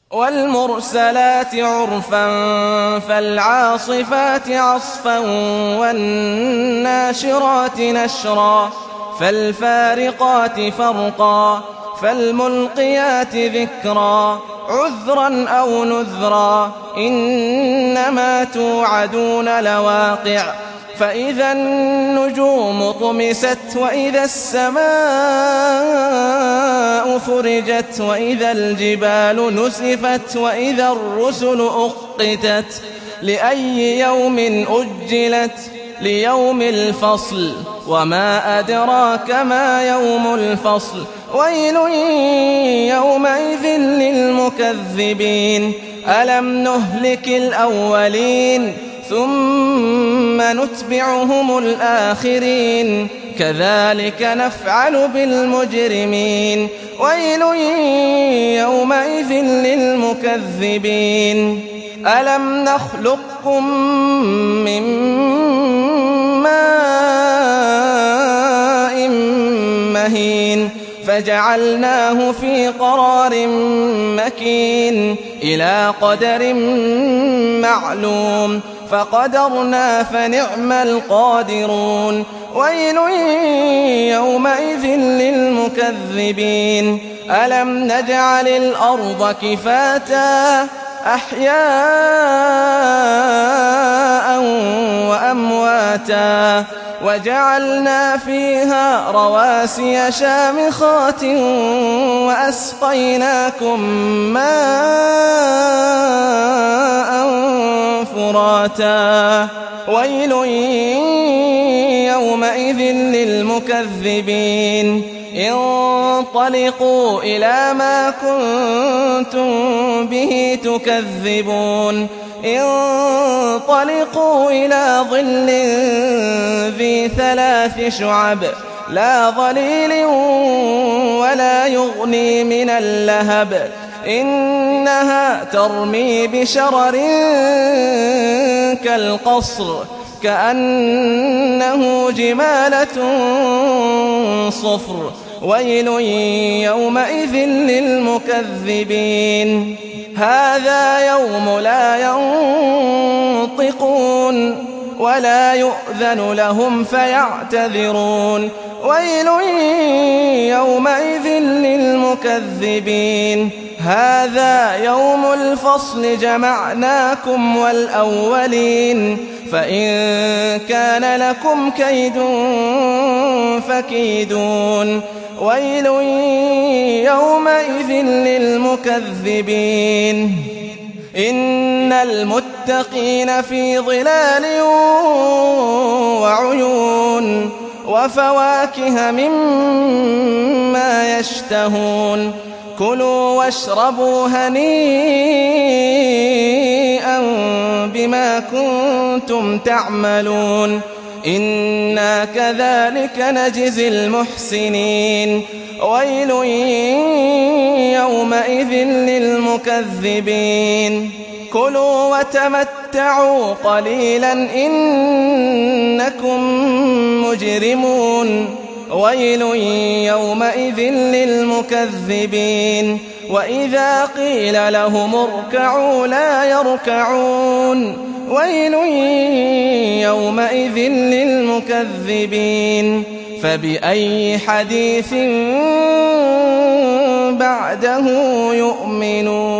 والمرسلات عرفا فالعاصفات عصفا والناشرات نشرا فالفارقات فرقا فالملقيات ذكرا عذرا أو نذرا إنما توعدون لواقع فإذا النجوم طمست وإذا السماء فرجت وإذا الجبال نسفت وإذا الرسل أقتت لأي يوم أجلت ليوم الفصل وما أدراك ما يوم الفصل ويل يومئذ للمكذبين ألم نهلك الأولين ثم نتبعهم الآخرين كذلك نفعل بالمجرمين ويل يومئذ للمكذبين ألم نخلقكم من ماء مهين فجعلناه في قرار مكين إلى قدر معلوم فقدرنا فنعم القادرون ويل يومئذ للمكذبين ألم نجعل الأرض كفاتا أحياء وأمواتا وجعلنا فيها رواسي شامخات وأسقيناكم ماء فراتا ويل يومئذ للمكذبين انطلقوا إلى ما كنتم به تكذبون انطلقوا إلى ظل ذي 3 شعب لا ظليل ولا يغني من اللهب إنها ترمي بشرر كالقصر كأنه جمالة صفر ويل يومئذ للمكذبين هذا يوم لا ينطقون ولا يؤذن لهم فيعتذرون ويل يومئذ للمكذبين هذا يوم الفصل جمعناكم والأولين فإن كان لكم كيد فكيدون ويل يومئذ للمكذبين إن المتقين في ظلال وعيون وفواكه مما يشتهون كلوا واشربوا هنيئا بما كنتم تعملون إنا كذلك نجزي المحسنين ويل يومئذ للمكذبين كلوا وتمتعوا قليلا إنكم مجرمون ويل يومئذ للمكذبين وإذا قيل لهم اركعوا لا يركعون ويل يومئذ للمكذبين فبأي حديث بعده يؤمنون